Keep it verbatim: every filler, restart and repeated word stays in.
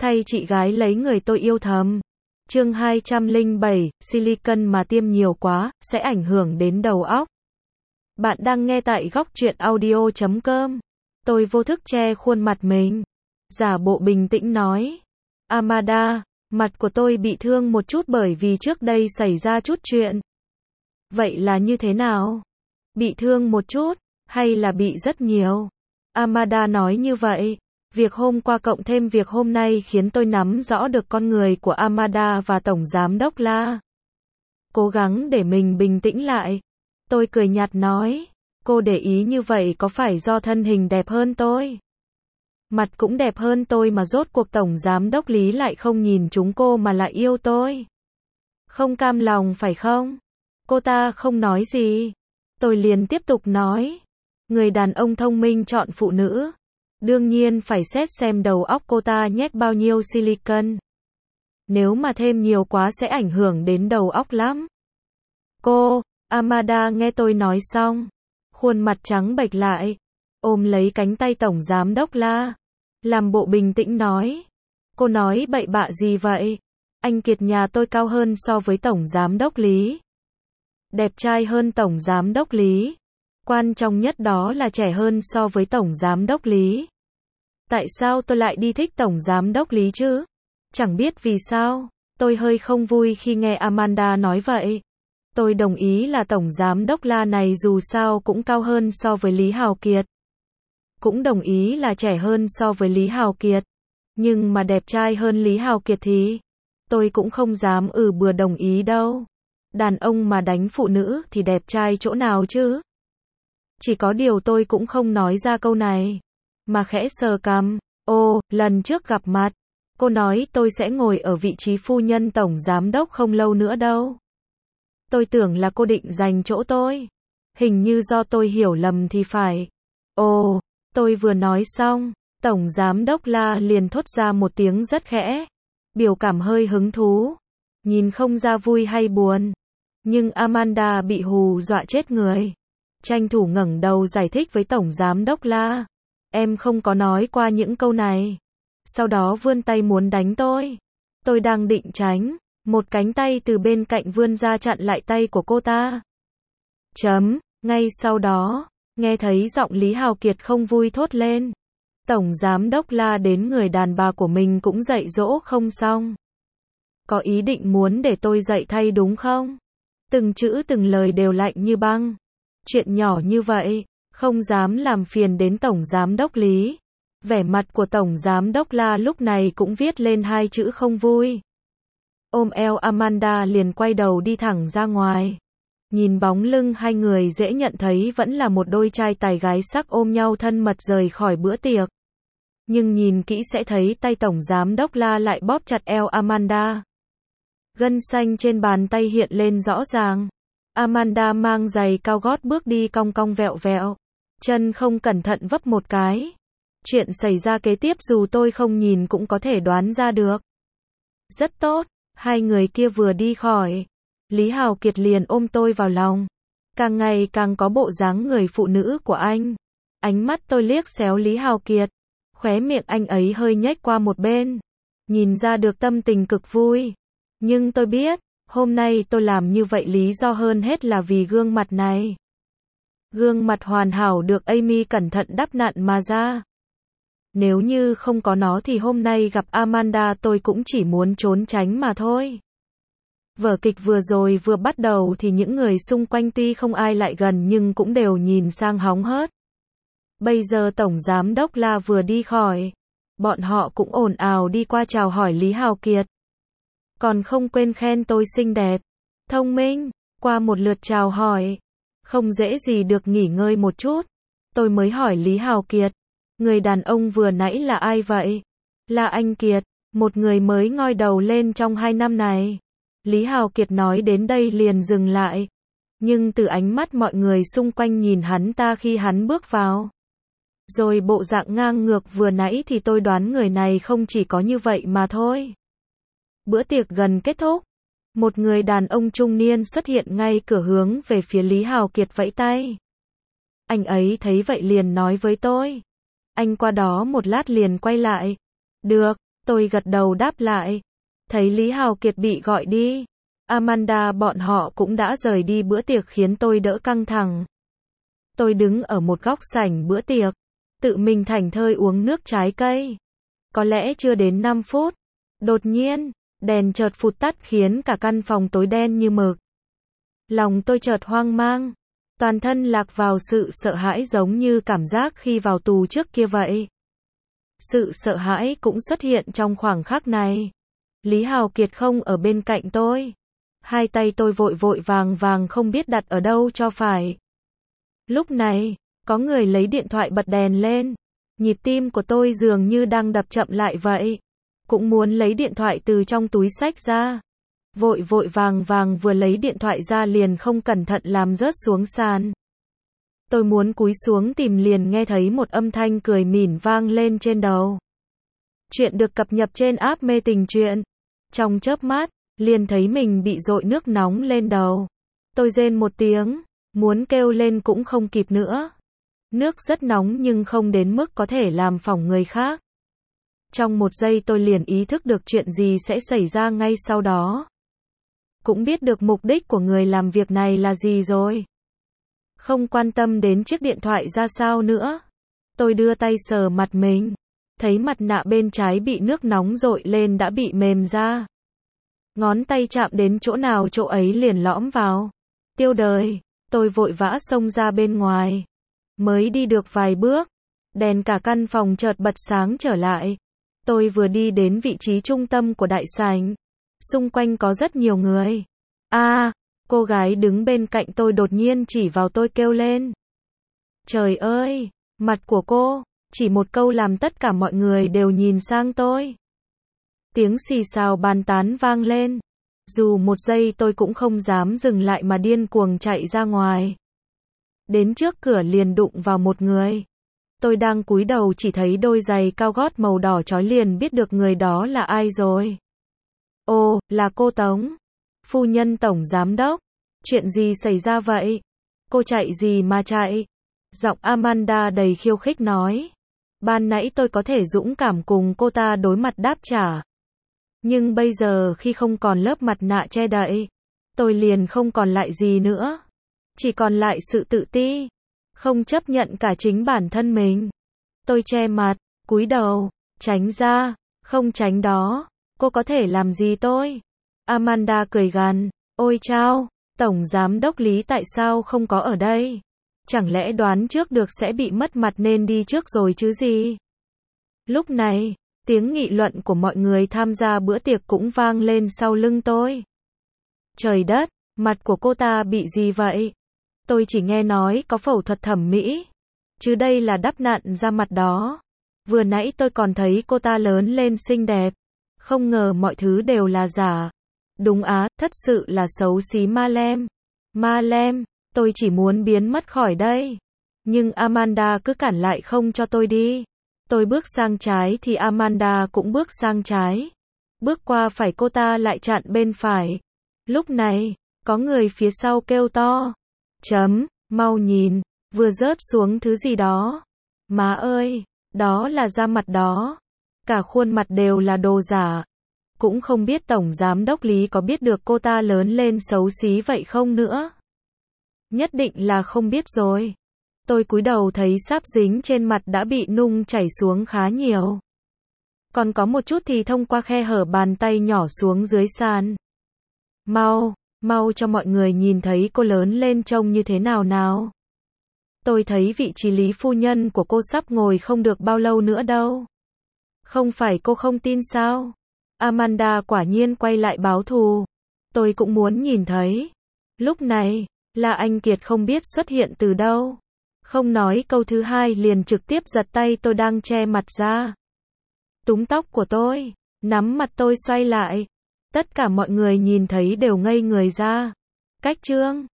Thay chị gái lấy người tôi yêu thầm. Chương hai trăm lẻ bảy, silicon mà tiêm nhiều quá, sẽ ảnh hưởng đến đầu óc. Bạn đang nghe tại góc truyện audio chấm com. Tôi vô thức che khuôn mặt mình. Giả bộ bình tĩnh nói. Amanda, mặt của tôi bị thương một chút bởi vì trước đây xảy ra chút chuyện. Vậy là như thế nào? Bị thương một chút, hay là bị rất nhiều? Amanda nói như vậy. Việc hôm qua cộng thêm việc hôm nay khiến tôi nắm rõ được con người của Amanda và Tổng Giám đốc La. Cố gắng để mình bình tĩnh lại. Tôi cười nhạt nói, cô để ý như vậy có phải do thân hình đẹp hơn tôi? Mặt cũng đẹp hơn tôi mà rốt cuộc Tổng Giám đốc Lý lại không nhìn chúng cô mà lại yêu tôi. Không cam lòng phải không? Cô ta không nói gì. Tôi liền tiếp tục nói, người đàn ông thông minh chọn phụ nữ. Đương nhiên phải xét xem đầu óc cô ta nhét bao nhiêu silicon. Nếu mà thêm nhiều quá sẽ ảnh hưởng đến đầu óc lắm. Cô, Amanda nghe tôi nói xong. Khuôn mặt trắng bệch lại. Ôm lấy cánh tay Tổng Giám đốc La. Làm bộ bình tĩnh nói. Cô nói bậy bạ gì vậy? Anh Kiệt nhà tôi cao hơn so với Tổng Giám đốc Lý. Đẹp trai hơn Tổng Giám đốc Lý. Quan trọng nhất đó là trẻ hơn so với Tổng Giám đốc Lý. Tại sao tôi lại đi thích Tổng Giám đốc Lý chứ? Chẳng biết vì sao, tôi hơi không vui khi nghe Amanda nói vậy. Tôi đồng ý là Tổng Giám đốc La này dù sao cũng cao hơn so với Lý Hào Kiệt. Cũng đồng ý là trẻ hơn so với Lý Hào Kiệt. Nhưng mà đẹp trai hơn Lý Hào Kiệt thì tôi cũng không dám ừ bừa đồng ý đâu. Đàn ông mà đánh phụ nữ thì đẹp trai chỗ nào chứ? Chỉ có điều tôi cũng không nói ra câu này. Mà khẽ sờ cằm. Ồ, lần trước gặp mặt, cô nói tôi sẽ ngồi ở vị trí phu nhân Tổng Giám đốc không lâu nữa đâu. Tôi tưởng là cô định giành chỗ tôi. Hình như do tôi hiểu lầm thì phải. Ồ, tôi vừa nói xong, Tổng Giám đốc La liền thốt ra một tiếng rất khẽ. Biểu cảm hơi hứng thú. Nhìn không ra vui hay buồn. Nhưng Amanda bị hù dọa chết người. Tranh thủ ngẩng đầu giải thích với Tổng Giám đốc La. Em không có nói qua những câu này. Sau đó vươn tay muốn đánh tôi. Tôi đang định tránh. Một cánh tay từ bên cạnh vươn ra chặn lại tay của cô ta. Chấm. Ngay sau đó, nghe thấy giọng Lý Hào Kiệt không vui thốt lên. Tổng Giám đốc La đến người đàn bà của mình cũng dạy dỗ không xong. Có ý định muốn để tôi dạy thay đúng không? Từng chữ từng lời đều lạnh như băng. Chuyện nhỏ như vậy, không dám làm phiền đến Tổng Giám đốc Lý. Vẻ mặt của Tổng Giám đốc La lúc này cũng viết lên hai chữ không vui. Ôm eo Amanda liền quay đầu đi thẳng ra ngoài. Nhìn bóng lưng hai người dễ nhận thấy vẫn là một đôi trai tài gái sắc ôm nhau thân mật rời khỏi bữa tiệc. Nhưng nhìn kỹ sẽ thấy tay Tổng Giám đốc La lại bóp chặt eo Amanda. Gân xanh trên bàn tay hiện lên rõ ràng. Amanda mang giày cao gót bước đi cong cong vẹo vẹo. Chân không cẩn thận vấp một cái. Chuyện xảy ra kế tiếp dù tôi không nhìn cũng có thể đoán ra được. Rất tốt, hai người kia vừa đi khỏi. Lý Hào Kiệt liền ôm tôi vào lòng. Càng ngày càng có bộ dáng người phụ nữ của anh. Ánh mắt tôi liếc xéo Lý Hào Kiệt. Khóe miệng anh ấy hơi nhếch qua một bên. Nhìn ra được tâm tình cực vui. Nhưng tôi biết, hôm nay tôi làm như vậy lý do hơn hết là vì gương mặt này. Gương mặt hoàn hảo được Amy cẩn thận đắp nặn mà ra. Nếu như không có nó thì hôm nay gặp Amanda tôi cũng chỉ muốn trốn tránh mà thôi. Vở kịch vừa rồi vừa bắt đầu thì những người xung quanh tuy không ai lại gần nhưng cũng đều nhìn sang hóng hớt. Bây giờ Tổng Giám đốc La vừa đi khỏi. Bọn họ cũng ồn ào đi qua chào hỏi Lý Hào Kiệt. Còn không quên khen tôi xinh đẹp, thông minh. Qua một lượt chào hỏi, không dễ gì được nghỉ ngơi một chút. Tôi mới hỏi Lý Hào Kiệt, người đàn ông vừa nãy là ai vậy? Là anh Kiệt, một người mới ngoi đầu lên trong hai năm này. Lý Hào Kiệt nói đến đây liền dừng lại. Nhưng từ ánh mắt mọi người xung quanh nhìn hắn ta khi hắn bước vào. Rồi bộ dạng ngang ngược vừa nãy thì tôi đoán người này không chỉ có như vậy mà thôi. Bữa tiệc gần kết thúc. Một người đàn ông trung niên xuất hiện ngay cửa hướng về phía Lý Hào Kiệt vẫy tay. Anh ấy thấy vậy liền nói với tôi. Anh qua đó một lát liền quay lại. Được, Tôi gật đầu đáp lại. Thấy Lý Hào Kiệt bị gọi đi. Amanda bọn họ cũng đã rời đi bữa tiệc khiến tôi đỡ căng thẳng. Tôi đứng ở một góc sảnh bữa tiệc, tự mình thảnh thơi uống nước trái cây. Có lẽ chưa đến năm phút. Đột nhiên, đèn chợt phụt tắt khiến cả căn phòng tối đen như mực. Lòng tôi chợt hoang mang. Toàn thân lạc vào sự sợ hãi giống như cảm giác khi vào tù trước kia vậy. Sự sợ hãi cũng xuất hiện trong khoảng khắc này. Lý Hào Kiệt không ở bên cạnh tôi. Hai tay tôi vội vội vàng vàng không biết đặt ở đâu cho phải. Lúc này, có người lấy điện thoại bật đèn lên. Nhịp tim của tôi dường như đang đập chậm lại vậy. Cũng muốn lấy điện thoại từ trong túi xách ra. Vội vội vàng vàng vừa lấy điện thoại ra liền không cẩn thận làm rớt xuống sàn. Tôi muốn cúi xuống tìm liền nghe thấy một âm thanh cười mỉm vang lên trên đầu. Chuyện được cập nhật trên app mê tình truyện. Trong chớp mắt, liền thấy mình bị dội nước nóng lên đầu. Tôi rên một tiếng, muốn kêu lên cũng không kịp nữa. Nước rất nóng nhưng không đến mức có thể làm phỏng người khác. Trong một giây tôi liền ý thức được chuyện gì sẽ xảy ra ngay sau đó. Cũng biết được mục đích của người làm việc này là gì rồi. Không quan tâm đến chiếc điện thoại ra sao nữa. Tôi đưa tay sờ mặt mình. Thấy mặt nạ bên trái bị nước nóng dội lên đã bị mềm ra. Ngón tay chạm đến chỗ nào chỗ ấy liền lõm vào. Tiêu đời, tôi vội vã xông ra bên ngoài. Mới đi được vài bước, đèn cả căn phòng chợt bật sáng trở lại. Tôi vừa đi đến vị trí trung tâm của đại sảnh. Xung quanh có rất nhiều người. A, à, cô gái đứng bên cạnh tôi đột nhiên chỉ vào tôi kêu lên. Trời ơi, mặt của cô, chỉ một câu làm tất cả mọi người đều nhìn sang tôi. Tiếng xì xào bàn tán vang lên. Dù một giây tôi cũng không dám dừng lại mà điên cuồng chạy ra ngoài. Đến trước cửa liền đụng vào một người. Tôi đang cúi đầu chỉ thấy đôi giày cao gót màu đỏ chói liền biết được người đó là ai rồi. Ồ, là cô Tống. Phu nhân tổng giám đốc. Chuyện gì xảy ra vậy? Cô chạy gì mà chạy? Giọng Amanda đầy khiêu khích nói. Ban nãy tôi có thể dũng cảm cùng cô ta đối mặt đáp trả. Nhưng bây giờ khi không còn lớp mặt nạ che đậy, tôi liền không còn lại gì nữa. Chỉ còn lại sự tự ti. Không chấp nhận cả chính bản thân mình. Tôi che mặt, cúi đầu, tránh ra, không tránh đó. Cô có thể làm gì tôi? Amanda cười gằn. Ôi chao, Tổng Giám đốc Lý tại sao không có ở đây? Chẳng lẽ đoán trước được sẽ bị mất mặt nên đi trước rồi chứ gì? Lúc này, tiếng nghị luận của mọi người tham gia bữa tiệc cũng vang lên sau lưng tôi. Trời đất, mặt của cô ta bị gì vậy? Tôi chỉ nghe nói có phẫu thuật thẩm mỹ. Chứ đây là đắp nặn da mặt đó. Vừa nãy tôi còn thấy cô ta lớn lên xinh đẹp. Không ngờ mọi thứ đều là giả. Đúng á, thật sự là xấu xí ma lem. Ma lem, tôi chỉ muốn biến mất khỏi đây. Nhưng Amanda cứ cản lại không cho tôi đi. Tôi bước sang trái thì Amanda cũng bước sang trái. Bước qua phải cô ta lại chặn bên phải. Lúc này, có người phía sau kêu to. Chấm, mau nhìn, vừa rớt xuống thứ gì đó. Má ơi, đó là da mặt đó. Cả khuôn mặt đều là đồ giả. Cũng không biết Tổng Giám đốc Lý có biết được cô ta lớn lên xấu xí vậy không nữa. Nhất định là không biết rồi. Tôi cúi đầu thấy sáp dính trên mặt đã bị nung chảy xuống khá nhiều. Còn có một chút thì thông qua khe hở bàn tay nhỏ xuống dưới sàn. Mau, mau cho mọi người nhìn thấy cô lớn lên trông như thế nào nào. Tôi thấy vị trí Lý phu nhân của cô sắp ngồi không được bao lâu nữa đâu. Không phải cô không tin sao? Amanda quả nhiên quay lại báo thù. Tôi cũng muốn nhìn thấy. Lúc này, là anh Kiệt không biết xuất hiện từ đâu. Không nói câu thứ hai liền trực tiếp giật tay tôi đang che mặt ra. Túm tóc của tôi, nắm mặt tôi xoay lại. Tất cả mọi người nhìn thấy đều ngây người ra. Cách trương,